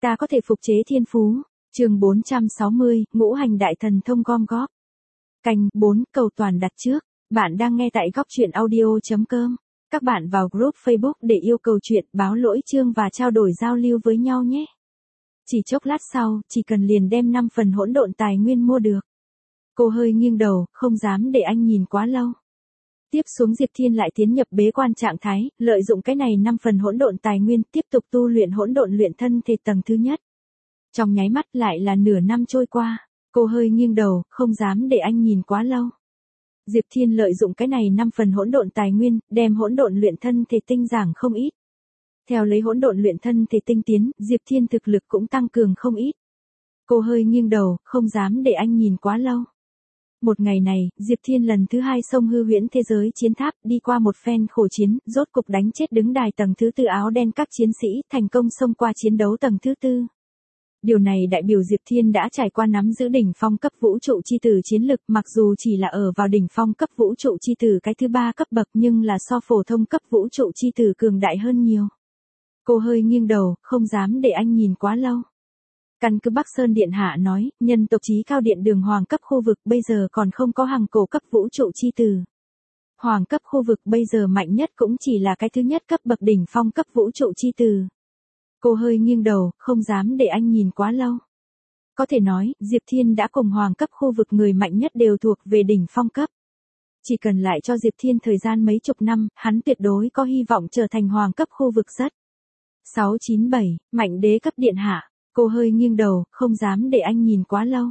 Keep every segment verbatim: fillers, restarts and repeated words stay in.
Ta có thể phục chế thiên phú. Chương bốn trăm sáu mươi, ngũ hành đại thần thông gom góp. Canh bốn, cầu toàn đặt trước. Bạn đang nghe tại góc truyện audio chấm com. Các bạn vào group Facebook để yêu cầu chuyện, báo lỗi chương và trao đổi giao lưu với nhau nhé. Chỉ chốc lát sau, chỉ cần liền đem năm phần hỗn độn tài nguyên mua được. Cô hơi nghiêng đầu, không dám để anh nhìn quá lâu. Tiếp xuống Diệp Thiên lại tiến nhập bế quan trạng thái, lợi dụng cái này năm phần hỗn độn tài nguyên, tiếp tục tu luyện hỗn độn luyện thân thể tầng thứ nhất. Trong nháy mắt lại là nửa năm trôi qua, cô hơi nghiêng đầu, không dám để anh nhìn quá lâu. Diệp Thiên lợi dụng cái này năm phần hỗn độn tài nguyên, đem hỗn độn luyện thân thể tinh giảng không ít. Theo lấy hỗn độn luyện thân thể tinh tiến, Diệp Thiên thực lực cũng tăng cường không ít. Cô hơi nghiêng đầu, không dám để anh nhìn quá lâu. Một ngày này, Diệp Thiên lần thứ hai xông hư huyễn thế giới chiến tháp, đi qua một phen khổ chiến, rốt cục đánh chết đứng đài tầng thứ tư áo đen các chiến sĩ, thành công xông qua chiến đấu tầng thứ tư. Điều này đại biểu Diệp Thiên đã trải qua nắm giữ đỉnh phong cấp vũ trụ chi tử chiến lực, mặc dù chỉ là ở vào đỉnh phong cấp vũ trụ chi tử cái thứ ba cấp bậc nhưng là so phổ thông cấp vũ trụ chi tử cường đại hơn nhiều. Cô hơi nghiêng đầu, không dám để anh nhìn quá lâu. Căn cứ Bắc Sơn Điện Hạ nói, nhân tộc chí cao điện đường hoàng cấp khu vực bây giờ còn không có hàng cổ cấp vũ trụ chi tử. Hoàng cấp khu vực bây giờ mạnh nhất cũng chỉ là cái thứ nhất cấp bậc đỉnh phong cấp vũ trụ chi tử. Cô hơi nghiêng đầu, không dám để anh nhìn quá lâu. Có thể nói, Diệp Thiên đã cùng hoàng cấp khu vực người mạnh nhất đều thuộc về đỉnh phong cấp. Chỉ cần lại cho Diệp Thiên thời gian mấy chục năm, hắn tuyệt đối có hy vọng trở thành hoàng cấp khu vực rất. sáu chín bảy, mạnh đế cấp điện hạ. Cô hơi nghiêng đầu, không dám để anh nhìn quá lâu.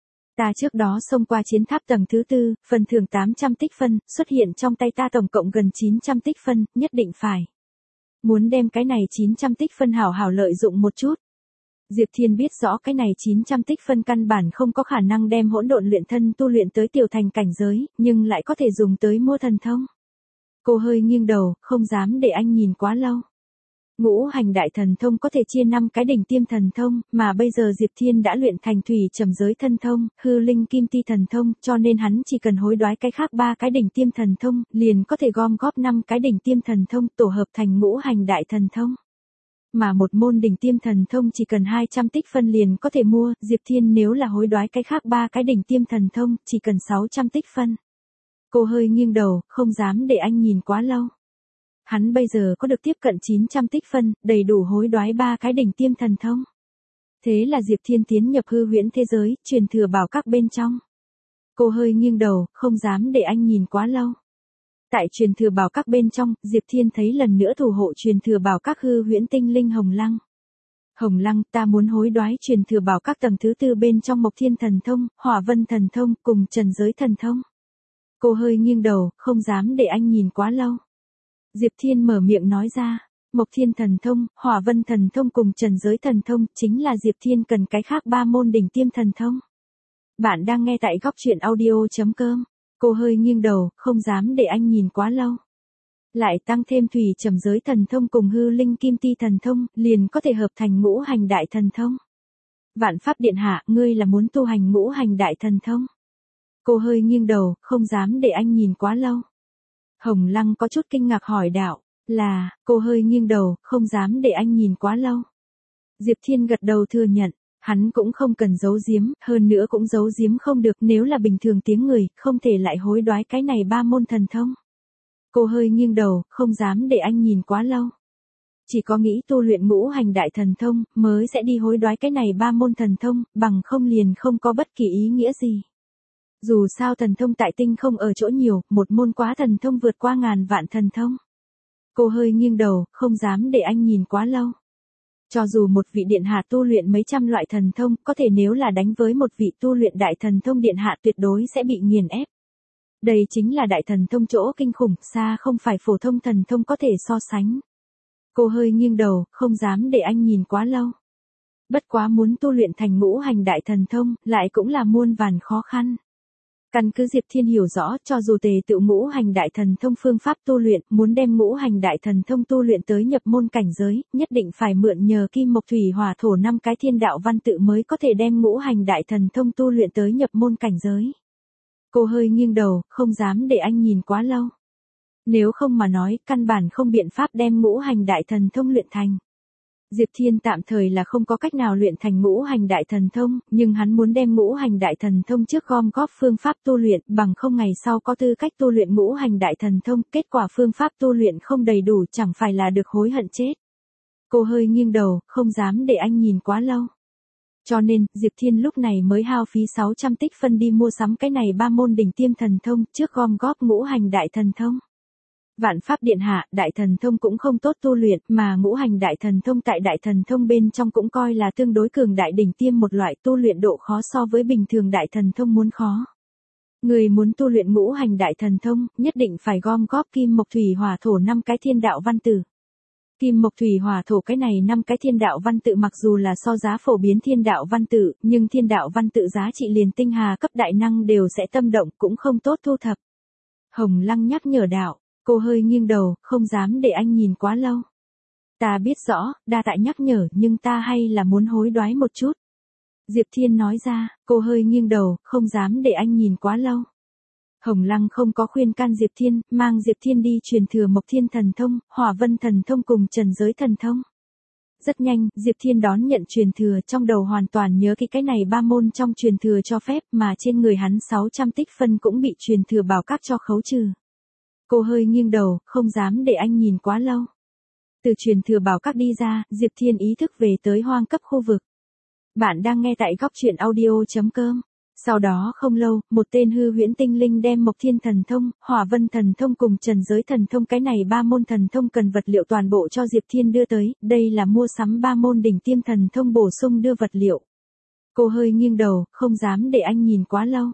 Ta trước đó xông qua chiến tháp tầng thứ tư, phần thưởng tám trăm tích phân, xuất hiện trong tay ta tổng cộng gần chín trăm tích phân, nhất định phải. Muốn đem cái này chín trăm tích phân hảo hảo lợi dụng một chút. Diệp Thiên biết rõ cái này chín trăm tích phân căn bản không có khả năng đem hỗn độn luyện thân tu luyện tới tiểu thành cảnh giới, nhưng lại có thể dùng tới mua thần thông. Cô hơi nghiêng đầu, không dám để anh nhìn quá lâu. Ngũ hành đại thần thông có thể chia năm cái đỉnh tiêm thần thông, mà bây giờ Diệp Thiên đã luyện thành thủy trầm giới thân thông, hư linh kim ti thần thông, cho nên hắn chỉ cần hối đoái cái khác ba cái đỉnh tiêm thần thông, liền có thể gom góp năm cái đỉnh tiêm thần thông tổ hợp thành ngũ hành đại thần thông. Mà một môn đỉnh tiêm thần thông chỉ cần hai trăm tích phân liền có thể mua, Diệp Thiên nếu là hối đoái cái khác ba cái đỉnh tiêm thần thông, chỉ cần sáu trăm tích phân. Cô hơi nghiêng đầu, không dám để anh nhìn quá lâu. Hắn bây giờ có được tiếp cận chín trăm tích phân, đầy đủ hối đoái ba cái đỉnh tiêm thần thông. Thế là Diệp Thiên tiến nhập hư huyễn thế giới, truyền thừa bảo các bên trong. Cô hơi nghiêng đầu, không dám để anh nhìn quá lâu. Tại truyền thừa bảo các bên trong, Diệp Thiên thấy lần nữa thủ hộ truyền thừa bảo các hư huyễn tinh linh Hồng Lăng. Hồng Lăng, ta muốn hối đoái truyền thừa bảo các tầng thứ tư bên trong Mộc Thiên thần thông, Hỏa Vân thần thông, cùng Trần Giới thần thông. Cô hơi nghiêng đầu, không dám để anh nhìn quá lâu. Diệp Thiên mở miệng nói ra, Mộc Thiên thần thông, Hỏa Vân thần thông cùng Trần Giới thần thông, chính là Diệp Thiên cần cái khác ba môn đỉnh tiêm thần thông. Bạn đang nghe tại góc truyện audio chấm com. Cô hơi nghiêng đầu, không dám để anh nhìn quá lâu. Lại tăng thêm thủy trầm giới thần thông cùng hư linh kim ti thần thông, liền có thể hợp thành ngũ hành đại thần thông. Vạn Pháp Điện Hạ, ngươi là muốn tu hành ngũ hành đại thần thông. Cô hơi nghiêng đầu, không dám để anh nhìn quá lâu. Hồng Lăng có chút kinh ngạc hỏi đạo, là, cô hơi nghiêng đầu, không dám để anh nhìn quá lâu. Diệp Thiên gật đầu thừa nhận, hắn cũng không cần giấu giếm, hơn nữa cũng giấu giếm không được, nếu là bình thường tiếng người, không thể lại hối đoái cái này ba môn thần thông. Cô hơi nghiêng đầu, không dám để anh nhìn quá lâu. Chỉ có nghĩ tu luyện ngũ hành đại thần thông, mới sẽ đi hối đoái cái này ba môn thần thông, bằng không liền không có bất kỳ ý nghĩa gì. Dù sao thần thông tại tinh không ở chỗ nhiều, một môn quá thần thông vượt qua ngàn vạn thần thông. Cô hơi nghiêng đầu, không dám để anh nhìn quá lâu. Cho dù một vị điện hạ tu luyện mấy trăm loại thần thông, có thể nếu là đánh với một vị tu luyện đại thần thông điện hạ tuyệt đối sẽ bị nghiền ép. Đây chính là đại thần thông chỗ kinh khủng, xa không phải phổ thông thần thông có thể so sánh. Cô hơi nghiêng đầu, không dám để anh nhìn quá lâu. Bất quá muốn tu luyện thành ngũ hành đại thần thông, lại cũng là muôn vàn khó khăn. Căn cứ Diệp Thiên hiểu rõ, cho dù tề tựu ngũ hành đại thần thông phương pháp tu luyện, muốn đem ngũ hành đại thần thông tu luyện tới nhập môn cảnh giới, nhất định phải mượn nhờ kim mộc thủy hỏa thổ năm cái thiên đạo văn tự mới có thể đem ngũ hành đại thần thông tu luyện tới nhập môn cảnh giới. Cô hơi nghiêng đầu, không dám để anh nhìn quá lâu. Nếu không mà nói, căn bản không biện pháp đem ngũ hành đại thần thông luyện thành. Diệp Thiên tạm thời là không có cách nào luyện thành ngũ hành đại thần thông, nhưng hắn muốn đem ngũ hành đại thần thông trước gom góp phương pháp tu luyện, bằng không ngày sau có tư cách tu luyện ngũ hành đại thần thông, kết quả phương pháp tu luyện không đầy đủ chẳng phải là được hối hận chết. Cô hơi nghiêng đầu, không dám để anh nhìn quá lâu. Cho nên, Diệp Thiên lúc này mới hao phí sáu trăm tích phân đi mua sắm cái này ba môn đỉnh tiêm thần thông, trước gom góp ngũ hành đại thần thông. Vạn pháp điện hạ, đại thần thông cũng không tốt tu luyện, mà ngũ hành đại thần thông tại đại thần thông bên trong cũng coi là tương đối cường đại đỉnh tiêm một loại, tu luyện độ khó so với bình thường đại thần thông muốn khó. Người muốn tu luyện ngũ hành đại thần thông, nhất định phải gom góp kim mộc thủy hỏa thổ năm cái thiên đạo văn tự. Kim mộc thủy hỏa thổ cái này năm cái thiên đạo văn tự mặc dù là so giá phổ biến thiên đạo văn tự, nhưng thiên đạo văn tự giá trị liền tinh hà cấp đại năng đều sẽ tâm động, cũng không tốt thu thập. Hồng Lăng nhắc nhở đạo. Cô hơi nghiêng đầu, không dám để anh nhìn quá lâu. Ta biết rõ, đa tại nhắc nhở, nhưng ta hay là muốn hối đoái một chút. Diệp Thiên nói ra, cô hơi nghiêng đầu, không dám để anh nhìn quá lâu. Hồng Lăng không có khuyên can Diệp Thiên, mang Diệp Thiên đi truyền thừa Mộc Thiên thần thông, Hỏa Vân thần thông cùng Trần Giới thần thông. Rất nhanh, Diệp Thiên đón nhận truyền thừa, trong đầu hoàn toàn nhớ kỹ cái này ba môn trong truyền thừa cho phép, mà trên người hắn sáu trăm tích phân cũng bị truyền thừa bảo các cho khấu trừ. Cô hơi nghiêng đầu, không dám để anh nhìn quá lâu. Từ truyền thừa bảo các đi ra, Diệp Thiên ý thức về tới hoang cấp khu vực. Bạn đang nghe tại góc truyện audio chấm com. Sau đó không lâu, một tên hư huyễn tinh linh đem Mộc Thiên thần thông, Hỏa Vân thần thông cùng Trần Giới thần thông cái này ba môn thần thông cần vật liệu toàn bộ cho Diệp Thiên đưa tới, đây là mua sắm ba môn đỉnh tiêm thần thông bổ sung đưa vật liệu. Cô hơi nghiêng đầu, không dám để anh nhìn quá lâu.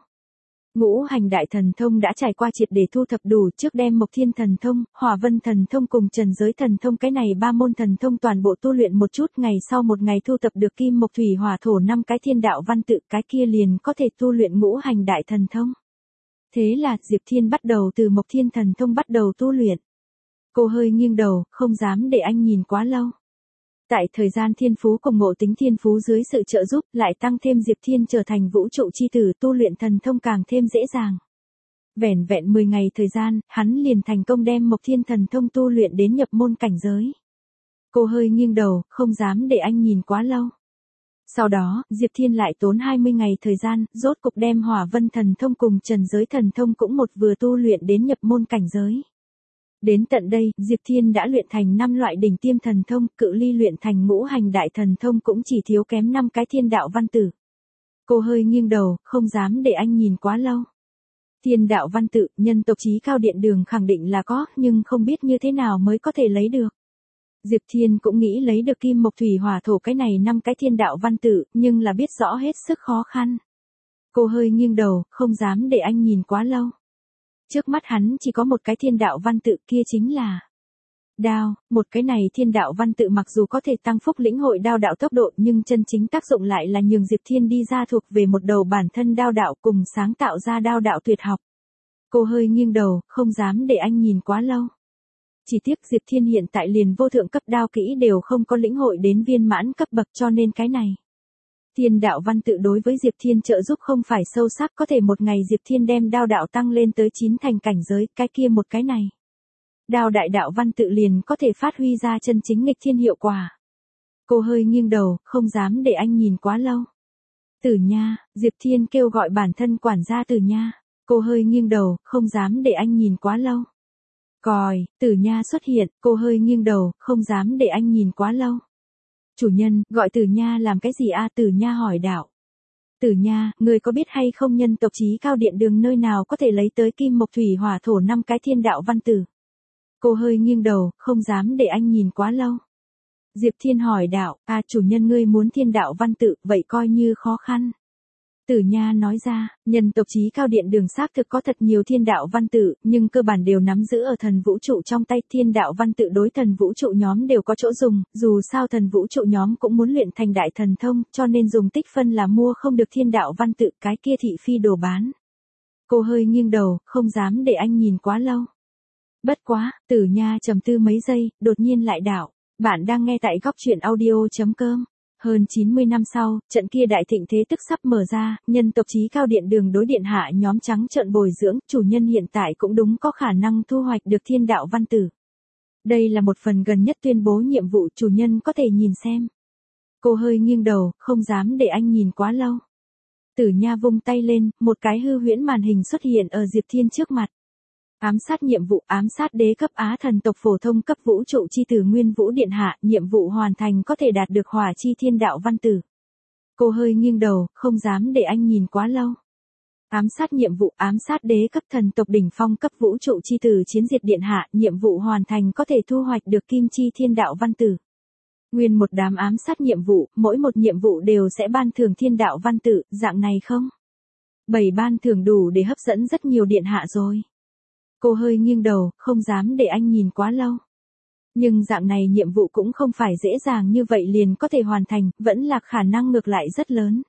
Ngũ hành đại thần thông đã trải qua triệt để thu thập đủ, trước đem Mộc Thiên thần thông, Hỏa Vân thần thông cùng Trần Giới thần thông cái này ba môn thần thông toàn bộ tu luyện một chút, ngày sau một ngày thu thập được kim mộc thủy hỏa thổ năm cái thiên đạo văn tự, cái kia liền có thể tu luyện ngũ hành đại thần thông. Thế là Diệp Thiên bắt đầu từ Mộc Thiên thần thông bắt đầu tu luyện. Cô hơi nghiêng đầu, không dám để anh nhìn quá lâu. Tại thời gian thiên phú cùng ngộ tính thiên phú dưới sự trợ giúp, lại tăng thêm Diệp Thiên trở thành vũ trụ chi tử, tu luyện thần thông càng thêm dễ dàng. Vẻn vẹn mười ngày thời gian, hắn liền thành công đem Mộc Thiên thần thông tu luyện đến nhập môn cảnh giới. Cô hơi nghiêng đầu, không dám để anh nhìn quá lâu. Sau đó, Diệp Thiên lại tốn hai mươi ngày thời gian, rốt cục đem Hỏa Vân thần thông cùng Trần Giới thần thông cũng một vừa tu luyện đến nhập môn cảnh giới. Đến tận đây, Diệp Thiên đã luyện thành năm loại đỉnh tiêm thần thông, cự ly luyện thành ngũ hành đại thần thông cũng chỉ thiếu kém năm cái thiên đạo văn tự. Cô hơi nghiêng đầu, không dám để anh nhìn quá lâu. Thiên đạo văn tự, nhân tộc chí cao điện đường khẳng định là có, nhưng không biết như thế nào mới có thể lấy được. Diệp Thiên cũng nghĩ lấy được kim mộc thủy hỏa thổ cái này năm cái thiên đạo văn tự, nhưng là biết rõ hết sức khó khăn. Cô hơi nghiêng đầu, không dám để anh nhìn quá lâu. Trước mắt hắn chỉ có một cái thiên đạo văn tự, kia chính là đao, một cái này thiên đạo văn tự mặc dù có thể tăng phúc lĩnh hội đao đạo tốc độ, nhưng chân chính tác dụng lại là nhường Diệp Thiên đi ra thuộc về một đầu bản thân đao đạo cùng sáng tạo ra đao đạo tuyệt học. Cô hơi nghiêng đầu, không dám để anh nhìn quá lâu. Chỉ tiếc Diệp Thiên hiện tại liền vô thượng cấp đao kỹ đều không có lĩnh hội đến viên mãn cấp bậc, cho nên cái này thiên đạo văn tự đối với Diệp Thiên trợ giúp không phải sâu sắc, có thể một ngày Diệp Thiên đem đao đạo tăng lên tới chín thành cảnh giới, cái kia một cái này đao đại đạo văn tự liền có thể phát huy ra chân chính nghịch thiên hiệu quả. Cô hơi nghiêng đầu, không dám để anh nhìn quá lâu. Tử Nha, Diệp Thiên kêu gọi bản thân quản gia Tử Nha. Cô hơi nghiêng đầu, không dám để anh nhìn quá lâu. Còi, Tử Nha xuất hiện, cô hơi nghiêng đầu, không dám để anh nhìn quá lâu. Chủ nhân, gọi Tử Nha làm cái gì a? Tử Nha hỏi đạo. Tử Nha, người có biết hay không nhân tộc chí cao điện đường nơi nào có thể lấy tới kim mộc thủy hỏa thổ năm cái thiên đạo văn tử? Cô hơi nghiêng đầu, không dám để anh nhìn quá lâu. Diệp Thiên hỏi đạo, à chủ nhân ngươi muốn thiên đạo văn tự, vậy coi như khó khăn. Tử Nha nói ra, nhân tộc chí cao điện đường xác thực có thật nhiều thiên đạo văn tự, nhưng cơ bản đều nắm giữ ở thần vũ trụ trong tay. Thiên đạo văn tự đối thần vũ trụ nhóm đều có chỗ dùng, dù sao thần vũ trụ nhóm cũng muốn luyện thành đại thần thông, cho nên dùng tích phân là mua không được thiên đạo văn tự, cái kia thị phi đồ bán. Cô hơi nghiêng đầu, không dám để anh nhìn quá lâu. Bất quá, Tử Nha trầm tư mấy giây, đột nhiên lại đạo, bạn đang nghe tại góc truyện audio chấm com. Hơn chín mươi năm sau, trận kia đại thịnh thế tức sắp mở ra, nhân tộc chí cao điện đường đối điện hạ nhóm trắng trợn bồi dưỡng, chủ nhân hiện tại cũng đúng có khả năng thu hoạch được thiên đạo văn tử. Đây là một phần gần nhất tuyên bố nhiệm vụ, chủ nhân có thể nhìn xem. Cô hơi nghiêng đầu, không dám để anh nhìn quá lâu. Tử Nha vung tay lên, một cái hư huyễn màn hình xuất hiện ở Diệp Thiên trước mặt. Ám sát nhiệm vụ, ám sát đế cấp Á thần tộc phổ thông cấp vũ trụ chi tử Nguyên Vũ Điện Hạ, nhiệm vụ hoàn thành có thể đạt được hỏa chi thiên đạo văn tử. Cô hơi nghiêng đầu, không dám để anh nhìn quá lâu. Ám sát nhiệm vụ, ám sát đế cấp thần tộc đỉnh phong cấp vũ trụ chi tử Chiến Diệt Điện Hạ, nhiệm vụ hoàn thành có thể thu hoạch được kim chi thiên đạo văn tử. Nguyên một đám ám sát nhiệm vụ, mỗi một nhiệm vụ đều sẽ ban thưởng thiên đạo văn tử, dạng này không? Bảy ban thưởng đủ để hấp dẫn rất nhiều điện hạ rồi. Cô hơi nghiêng đầu, không dám để anh nhìn quá lâu. Nhưng dạng này nhiệm vụ cũng không phải dễ dàng như vậy liền có thể hoàn thành, vẫn là khả năng ngược lại rất lớn.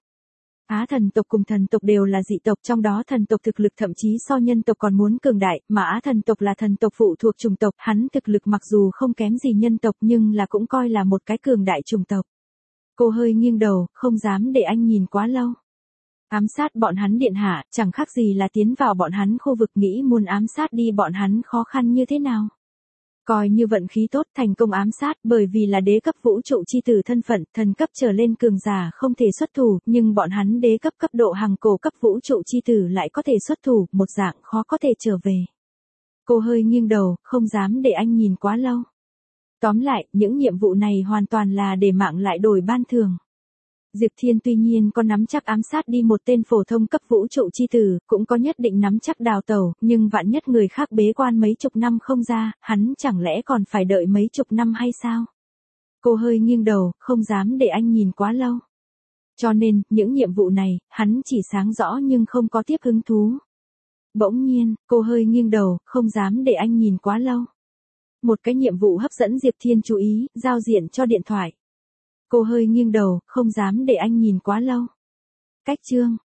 Á thần tộc cùng thần tộc đều là dị tộc, trong đó thần tộc thực lực thậm chí so nhân tộc còn muốn cường đại, mà Á thần tộc là thần tộc phụ thuộc chủng tộc, hắn thực lực mặc dù không kém gì nhân tộc nhưng là cũng coi là một cái cường đại chủng tộc. Cô hơi nghiêng đầu, không dám để anh nhìn quá lâu. Ám sát bọn hắn điện hạ, chẳng khác gì là tiến vào bọn hắn khu vực, nghĩ muốn ám sát đi bọn hắn khó khăn như thế nào. Coi như vận khí tốt thành công ám sát, bởi vì là đế cấp vũ trụ chi tử thân phận, thần cấp trở lên cường giả không thể xuất thủ, nhưng bọn hắn đế cấp cấp độ hàng cổ cấp vũ trụ chi tử lại có thể xuất thủ, một dạng khó có thể trở về. Cô hơi nghiêng đầu, không dám để anh nhìn quá lâu. Tóm lại, những nhiệm vụ này hoàn toàn là để mạng lại đổi ban thưởng. Diệp Thiên tuy nhiên có nắm chắc ám sát đi một tên phổ thông cấp vũ trụ chi tử, cũng có nhất định nắm chắc đào tẩu, nhưng vạn nhất người khác bế quan mấy chục năm không ra, hắn chẳng lẽ còn phải đợi mấy chục năm hay sao? Cô hơi nghiêng đầu, không dám để anh nhìn quá lâu. Cho nên, những nhiệm vụ này, hắn chỉ sáng rõ nhưng không có tiếp hứng thú. Bỗng nhiên, cô hơi nghiêng đầu, không dám để anh nhìn quá lâu. Một cái nhiệm vụ hấp dẫn Diệp Thiên chú ý, giao diện cho điện thoại. Cô hơi nghiêng đầu, không dám để anh nhìn quá lâu. Cách chương